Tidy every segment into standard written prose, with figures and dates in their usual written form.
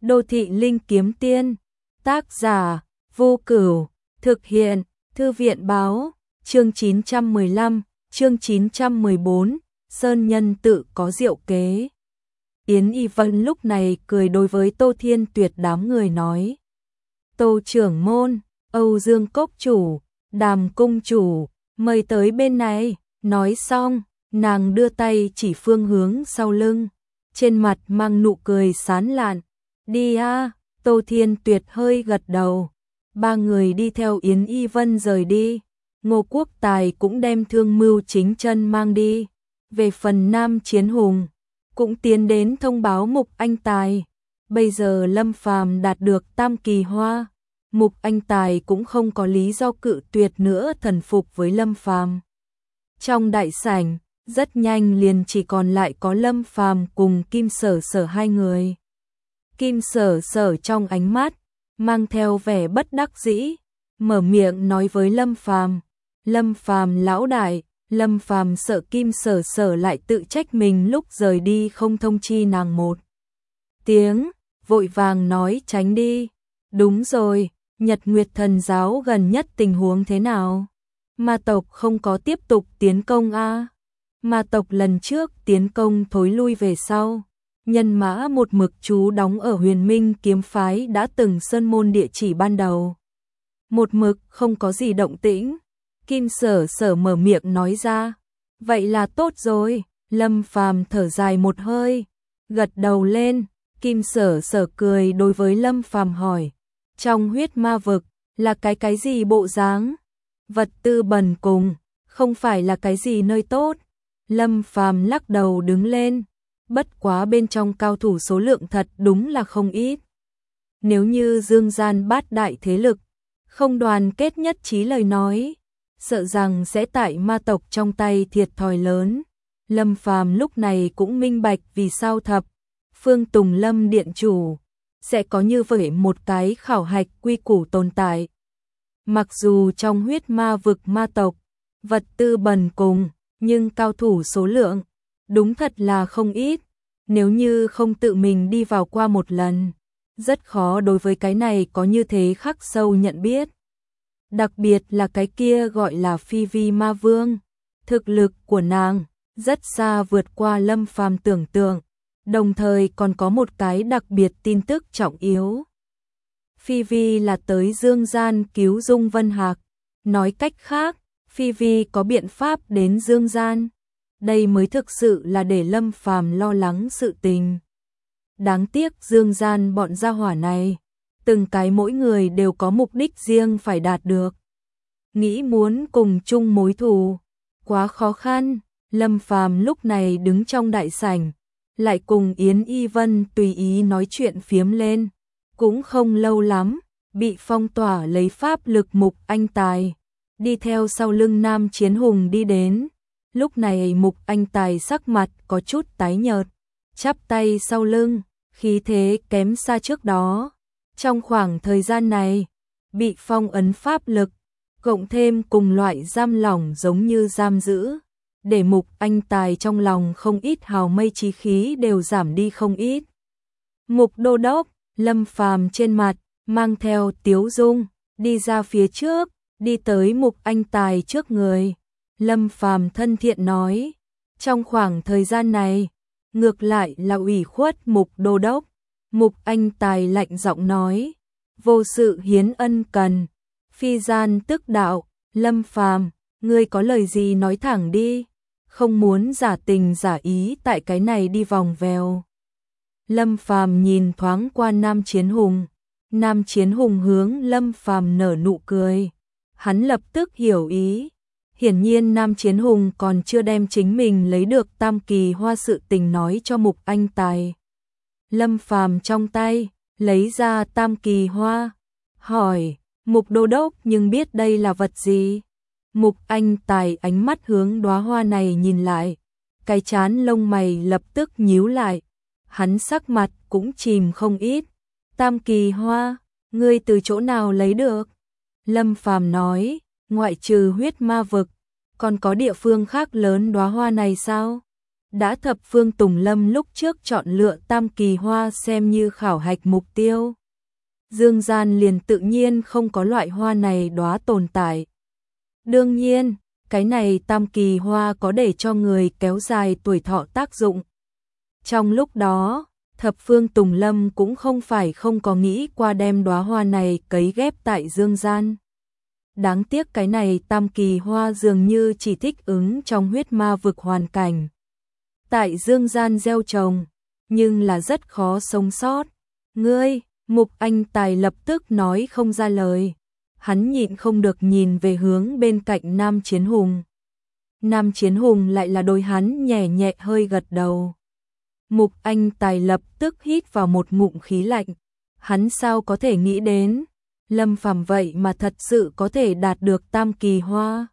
Đô thị linh kiếm tiên, tác giả, Vô Cửu, thực hiện, Thư viện báo, chương 915, chương 914, Sơn Nhân tự có diệu kế. Yến Y Vân lúc này cười đối với Tô Thiên Tuyệt đám người nói. Tô trưởng môn, Âu Dương Cốc chủ, Đàm cung chủ, mời tới bên này. Nói xong, nàng đưa tay chỉ phương hướng sau lưng, trên mặt mang nụ cười sán lạn. Đi a. Tô Thiên Tuyệt hơi gật đầu. Ba người đi theo Yến Y Vân rời đi. Ngô Quốc Tài cũng đem Thương Mưu Chính Chân mang đi. Về phần Nam Chiến Hùng, cũng tiến đến thông báo Mục Anh Tài. Bây giờ Lâm Phàm đạt được Tam Kỳ Hoa, Mục Anh Tài cũng không có lý do cự tuyệt nữa, thần phục với Lâm Phàm. Trong đại sảnh, rất nhanh liền chỉ còn lại có Lâm Phàm cùng Kim Sở Sở hai người. Kim Sở Sở trong ánh mắt mang theo vẻ bất đắc dĩ, mở miệng nói với Lâm Phàm. Lâm Phàm lão đại. Lâm Phàm sợ Kim Sở Sở lại tự trách mình lúc rời đi không thông chi nàng một tiếng, vội vàng nói tránh đi. Đúng rồi, Nhật Nguyệt Thần giáo gần nhất tình huống thế nào? Ma tộc không có tiếp tục tiến công a? Ma tộc lần trước tiến công thối lui về sau. Nhân mã một mực trú đóng ở Huyền Minh kiếm phái đã từng sơn môn địa chỉ ban đầu. Một mực không có gì động tĩnh. Kim Sở Sở mở miệng nói ra. Vậy là tốt rồi. Lâm Phàm thở dài một hơi, gật đầu lên. Kim Sở Sở cười đối với Lâm Phàm hỏi. Trong huyết ma vực là cái gì bộ dáng? Vật tư bần cùng, không phải là cái gì nơi tốt. Lâm Phàm lắc đầu đứng lên. Bất quá bên trong cao thủ số lượng thật đúng là không ít. Nếu như dương gian bát đại thế lực không đoàn kết nhất trí lời nói, sợ rằng sẽ tại ma tộc trong tay thiệt thòi lớn. Lâm Phàm lúc này cũng minh bạch vì sao thập phương Tùng Lâm điện chủ sẽ có như vậy một cái khảo hạch quy củ tồn tại. Mặc dù trong huyết ma vực ma tộc vật tư bần cùng, nhưng cao thủ số lượng đúng thật là không ít. Nếu như không tự mình đi vào qua một lần, rất khó đối với cái này có như thế khắc sâu nhận biết. Đặc biệt là cái kia gọi là Phi Vi Ma Vương, thực lực của nàng rất xa vượt qua Lâm Phàm tưởng tượng, đồng thời còn có một cái đặc biệt tin tức trọng yếu. Phi Vi là tới dương gian cứu Dung Vân Hạc, nói cách khác, Phi Vi có biện pháp đến dương gian. Đây mới thực sự là để Lâm Phàm lo lắng sự tình. Đáng tiếc dương gian bọn gia hỏa này, từng cái mỗi người đều có mục đích riêng phải đạt được. Nghĩ muốn cùng chung mối thù, quá khó khăn. Lâm Phàm lúc này đứng trong đại sảnh, lại cùng Yến Y Vân tùy ý nói chuyện phiếm lên. Cũng không lâu lắm, bị phong tỏa lấy pháp lực Mục Anh Tài, đi theo sau lưng Nam Chiến Hùng đi đến. Lúc này Mục Anh Tài sắc mặt có chút tái nhợt, chắp tay sau lưng, khí thế kém xa trước đó. Trong khoảng thời gian này, bị phong ấn pháp lực, cộng thêm cùng loại giam lỏng giống như giam giữ, để Mục Anh Tài trong lòng không ít hào mây chí khí đều giảm đi không ít. Mục đô đốc, Lâm Phàm trên mặt mang theo tiếu dung, đi ra phía trước, đi tới Mục Anh Tài trước người. Lâm Phàm thân thiện nói, trong khoảng thời gian này, ngược lại là ủy khuất Mục đô đốc. Mục Anh Tài lạnh giọng nói, vô sự hiến ân cần, phi gian tức đạo. Lâm Phàm, ngươi có lời gì nói thẳng đi, không muốn giả tình giả ý tại cái này đi vòng vèo. Lâm Phàm nhìn thoáng qua Nam Chiến Hùng. Nam Chiến Hùng hướng Lâm Phàm nở nụ cười. Hắn lập tức hiểu ý. Hiển nhiên Nam Chiến Hùng còn chưa đem chính mình lấy được Tam Kỳ Hoa sự tình nói cho Mục Anh Tài. Lâm Phàm trong tay lấy ra Tam Kỳ Hoa, hỏi, Mục đô đốc nhưng biết đây là vật gì? Mục Anh Tài ánh mắt hướng đóa hoa này nhìn lại, cái trán lông mày lập tức nhíu lại. Hắn sắc mặt cũng chìm không ít. Tam Kỳ Hoa, ngươi từ chỗ nào lấy được? Lâm Phàm nói, ngoại trừ huyết ma vực, còn có địa phương khác lớn đóa hoa này sao? Đã thập phương Tùng Lâm lúc trước chọn lựa tam kỳ hoa xem như khảo hạch mục tiêu. Dương gian liền tự nhiên không có loại hoa này đóa tồn tại. Đương nhiên, cái này tam kỳ hoa có để cho người kéo dài tuổi thọ tác dụng. Trong lúc đó, thập phương Tùng Lâm cũng không phải không có nghĩ qua đem đóa hoa này cấy ghép tại dương gian. Đáng tiếc cái này tam kỳ hoa dường như chỉ thích ứng trong huyết ma vực hoàn cảnh. Tại dương gian gieo trồng, nhưng là rất khó sống sót. Ngươi, Mục Anh Tài lập tức nói không ra lời. Hắn nhịn không được nhìn về hướng bên cạnh Nam Chiến Hùng. Nam Chiến Hùng lại là đôi hắn nhẹ nhẹ hơi gật đầu. Mục Anh Tài lập tức hít vào một ngụm khí lạnh. Hắn sao có thể nghĩ đến, Lâm Phàm vậy mà thật sự có thể đạt được tam kỳ hoa.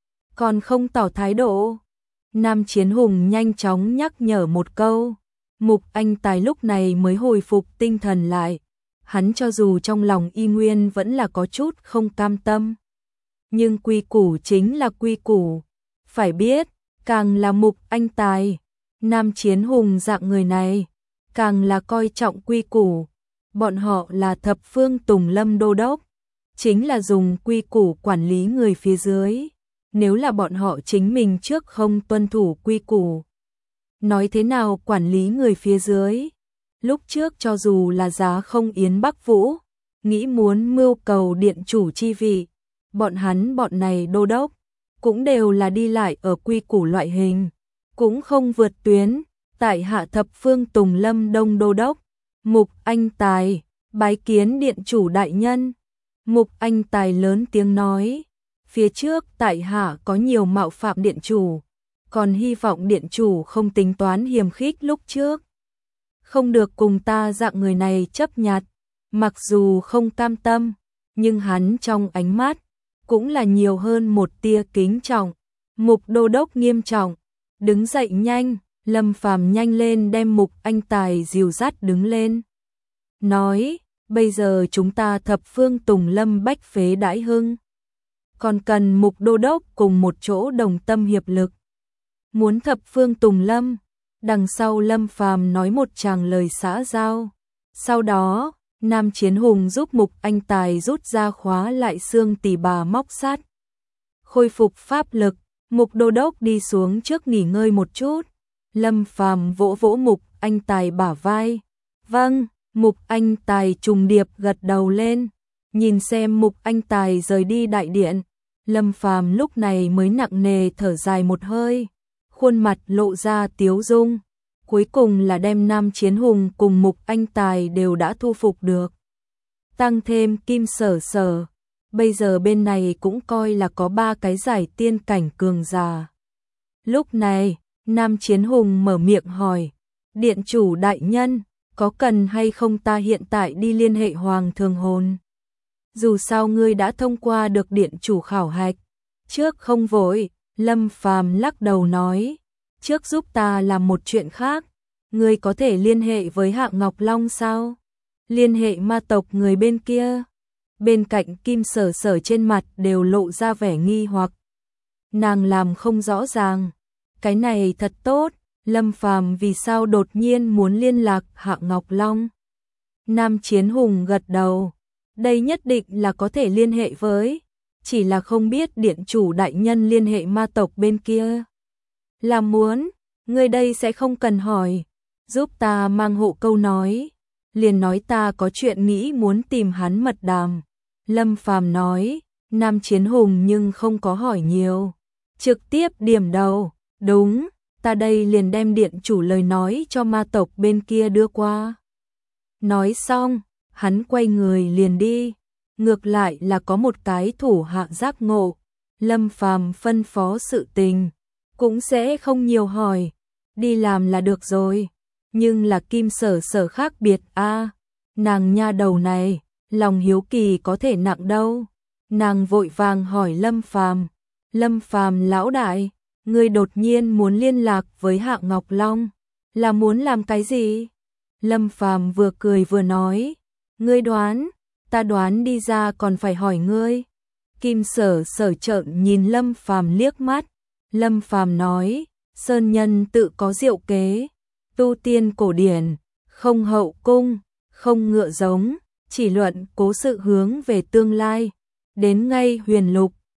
Còn không tỏ thái độ. Nam Chiến Hùng nhanh chóng nhắc nhở một câu. Mục Anh Tài lúc này mới hồi phục tinh thần lại. Hắn cho dù trong lòng y nguyên vẫn là có chút không cam tâm. Nhưng quy củ chính là quy củ. Phải biết, càng là Mục Anh Tài, Nam Chiến Hùng dạng người này, càng là coi trọng quy củ. Bọn họ là thập phương Tùng Lâm đô đốc, chính là dùng quy củ quản lý người phía dưới. Nếu là bọn họ chính mình trước không tuân thủ quy củ, nói thế nào quản lý người phía dưới? Lúc trước cho dù là Giá Không Yến Bắc Vũ, nghĩ muốn mưu cầu điện chủ chi vị, bọn này đô đốc, cũng đều là đi lại ở quy củ loại hình, cũng không vượt tuyến. Tại hạ thập phương Tùng Lâm Đông đô đốc, Mục Anh Tài, bái kiến điện chủ đại nhân. Mục Anh Tài lớn tiếng nói, phía trước tại hạ có nhiều mạo phạm điện chủ, còn hy vọng điện chủ không tính toán hiềm khích lúc trước. Không được cùng ta dạng người này chấp nhặt, mặc dù không cam tâm, nhưng hắn trong ánh mắt cũng là nhiều hơn một tia kính trọng. Mục đô đốc nghiêm trọng, đứng dậy nhanh. Lâm Phàm nhanh lên đem Mục Anh Tài dìu dắt đứng lên. Nói, bây giờ chúng ta thập phương Tùng Lâm bách phế đãi hưng. Còn cần Mục đô đốc cùng một chỗ đồng tâm hiệp lực. Muốn thập phương Tùng Lâm, đằng sau Lâm Phàm nói một tràng lời xã giao. Sau đó, Nam Chiến Hùng giúp Mục Anh Tài rút ra khóa lại xương tỉ bà móc sắt. Khôi phục pháp lực, Mục đô đốc đi xuống trước nghỉ ngơi một chút. Lâm Phàm vỗ vỗ Mục Anh Tài bả vai. Vâng, Mục Anh Tài trùng điệp gật đầu lên. Nhìn xem Mục Anh Tài rời đi đại điện, Lâm Phàm lúc này mới nặng nề thở dài một hơi, khuôn mặt lộ ra tiếu dung. Cuối cùng là đem Nam Chiến Hùng cùng Mục Anh Tài đều đã thu phục được. Tăng thêm Kim Sở Sở, bây giờ bên này cũng coi là có 3 cái giải tiên cảnh cường giả. Lúc này, Nam Chiến Hùng mở miệng hỏi, điện chủ đại nhân, có cần hay không ta hiện tại đi liên hệ Hoàng Thường Hồn? Dù sao ngươi đã thông qua được điện chủ khảo hạch, trước không vội. Lâm Phàm lắc đầu nói, trước giúp ta làm một chuyện khác, ngươi có thể liên hệ với Hạ Ngọc Long sao? Liên hệ ma tộc người bên kia. Bên cạnh Kim Sở Sở trên mặt đều lộ ra vẻ nghi hoặc. Nàng làm không rõ ràng. Cái này thật tốt, Lâm Phàm vì sao đột nhiên muốn liên lạc Hạ Ngọc Long? Nam Chiến Hùng gật đầu, đây nhất định là có thể liên hệ với, chỉ là không biết điện chủ đại nhân liên hệ ma tộc bên kia. Là muốn, người đây sẽ không cần hỏi, giúp ta mang hộ câu nói, liền nói ta có chuyện nghĩ muốn tìm hắn mật đàm. Lâm Phàm nói, Nam Chiến Hùng nhưng không có hỏi nhiều, trực tiếp điểm đầu. Đúng, ta đây liền đem điện chủ lời nói cho ma tộc bên kia đưa qua. Nói xong, hắn quay người liền đi. Ngược lại là có một cái thủ hạ giác ngộ. Lâm Phàm phân phó sự tình, cũng sẽ không nhiều hỏi, đi làm là được rồi. Nhưng là Kim Sở Sở khác biệt a, nàng nha đầu này, lòng hiếu kỳ có thể nặng đâu. Nàng vội vàng hỏi Lâm Phàm, Lâm Phàm lão đại, ngươi đột nhiên muốn liên lạc với Hạ Ngọc Long, là muốn làm cái gì? Lâm Phàm vừa cười vừa nói, ngươi đoán, ta đoán đi ra còn phải hỏi ngươi. Kim Sở Sở trợn nhìn Lâm Phàm liếc mắt, Lâm Phàm nói, Sơn Nhân tự có diệu kế, tu tiên cổ điển, không hậu cung, không ngựa giống, chỉ luận cố sự hướng về tương lai. Đến ngay huyền lục,